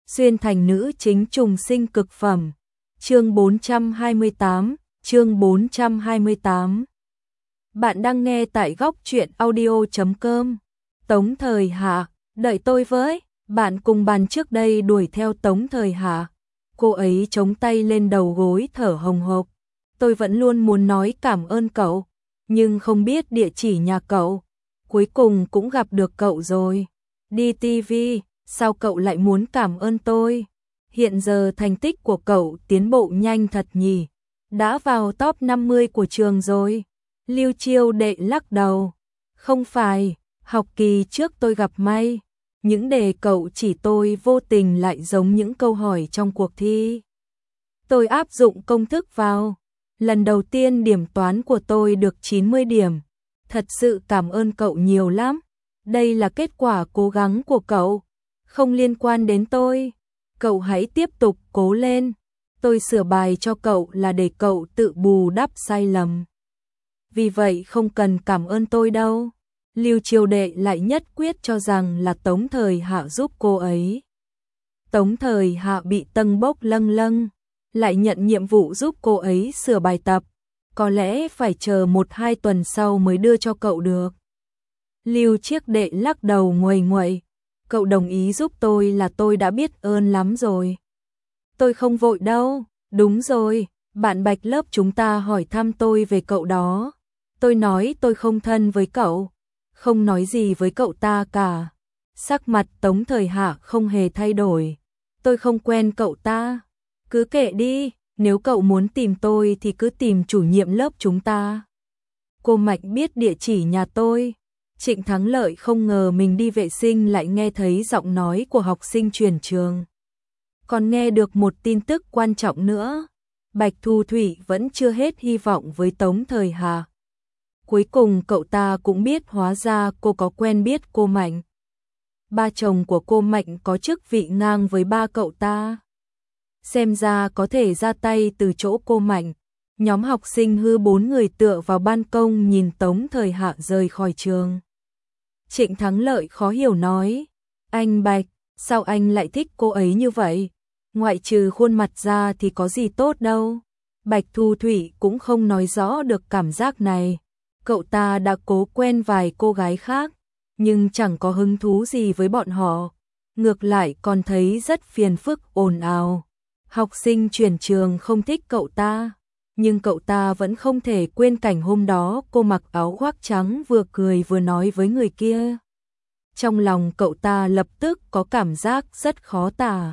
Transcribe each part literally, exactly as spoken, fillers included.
xuyên thành nữ chính trùng sinh cực phẩm. Chương bốn trăm hai mươi tám, chương bốn trăm hai mươi tám. Bạn đang nghe tại góc truyện audio chấm com. Tống Thời Hạ, đợi tôi với, bạn cùng bàn trước đây đuổi theo Tống Thời Hạ. Cô ấy chống tay lên đầu gối thở hồng hộc. Tôi vẫn luôn muốn nói cảm ơn cậu, nhưng không biết địa chỉ nhà cậu. Cuối cùng cũng gặp được cậu rồi. Đi ti vi, sao cậu lại muốn cảm ơn tôi? Hiện giờ thành tích của cậu tiến bộ nhanh thật nhỉ, đã vào top năm mươi của trường rồi. Lưu Chiêu Đệ lắc đầu. Không phải, học kỳ trước tôi gặp may. Những đề cậu chỉ tôi vô tình lại giống những câu hỏi trong cuộc thi. Tôi áp dụng công thức vào. Lần đầu tiên điểm toán của tôi được chín mươi điểm. Thật sự cảm ơn cậu nhiều lắm. Đây là kết quả cố gắng của cậu, không liên quan đến tôi. Cậu hãy tiếp tục cố lên. Tôi sửa bài cho cậu là để cậu tự bù đắp sai lầm. Vì vậy không cần cảm ơn tôi đâu. Lưu Chiêu Đệ lại nhất quyết cho rằng là Tống Thời Hạ giúp cô ấy. Tống Thời Hạ bị tâng bốc lâng lâng, lại nhận nhiệm vụ giúp cô ấy sửa bài tập. Có lẽ phải chờ một hai tuần sau mới đưa cho cậu được. Lưu Chiếc Đệ lắc đầu nguầy nguậy. Cậu đồng ý giúp tôi là tôi đã biết ơn lắm rồi. Tôi không vội đâu. Đúng rồi, bạn Bạch lớp chúng ta hỏi thăm tôi về cậu đó. Tôi nói tôi không thân với cậu, không nói gì với cậu ta cả. Sắc mặt Tống Thời Hạ không hề thay đổi. Tôi không quen cậu ta. Cứ kệ đi, nếu cậu muốn tìm tôi thì cứ tìm chủ nhiệm lớp chúng ta. Cô Mạnh biết địa chỉ nhà tôi. Trịnh Thắng Lợi không ngờ mình đi vệ sinh lại nghe thấy giọng nói của học sinh chuyển trường. Còn nghe được một tin tức quan trọng nữa. Bạch Thu Thủy vẫn chưa hết hy vọng với Tống Thời Hạ. Cuối cùng cậu ta cũng biết hóa ra cô có quen biết cô Mạnh. Ba chồng của cô Mạnh có chức vị ngang với ba cậu ta. Xem ra có thể ra tay từ chỗ cô Mạnh. Nhóm học sinh hư bốn người tựa vào ban công nhìn Tống Thời Hạ rời khỏi trường. Trịnh Thắng Lợi khó hiểu nói. Anh Bạch, sao anh lại thích cô ấy như vậy? Ngoại trừ khuôn mặt ra thì có gì tốt đâu. Bạch Thu Thủy cũng không nói rõ được cảm giác này. Cậu ta đã cố quen vài cô gái khác, nhưng chẳng có hứng thú gì với bọn họ. Ngược lại còn thấy rất phiền phức ồn ào. Học sinh chuyển trường không thích cậu ta, nhưng cậu ta vẫn không thể quên cảnh hôm đó cô mặc áo khoác trắng vừa cười vừa nói với người kia. Trong lòng cậu ta lập tức có cảm giác rất khó tả.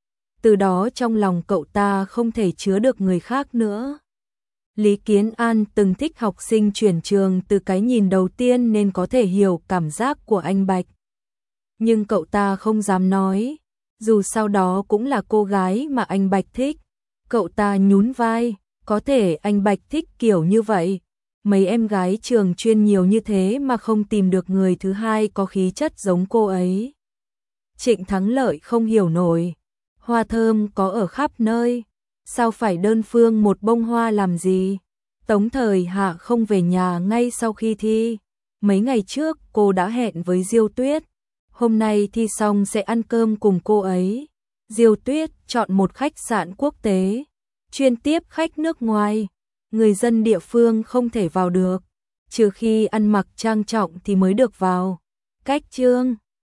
Từ đó trong lòng cậu ta không thể chứa được người khác nữa. Lý Kiến An từng thích học sinh chuyển trường từ cái nhìn đầu tiên nên có thể hiểu cảm giác của anh Bạch. Nhưng cậu ta không dám nói, dù sau đó cũng là cô gái mà anh Bạch thích. Cậu ta nhún vai, có thể anh Bạch thích kiểu như vậy. Mấy em gái trường chuyên nhiều như thế mà không tìm được người thứ hai có khí chất giống cô ấy. Trịnh Thắng Lợi không hiểu nổi. Hoa thơm có ở khắp nơi, sao phải đơn phương một bông hoa làm gì? Tống Thời Hạ không về nhà ngay sau khi thi. Mấy ngày trước cô đã hẹn với Diêu Tuyết. Hôm nay thi xong sẽ ăn cơm cùng cô ấy. Diêu Tuyết chọn một khách sạn quốc tế, chuyên tiếp khách nước ngoài. Người dân địa phương không thể vào được, trừ khi ăn mặc trang trọng thì mới được vào. Cách chương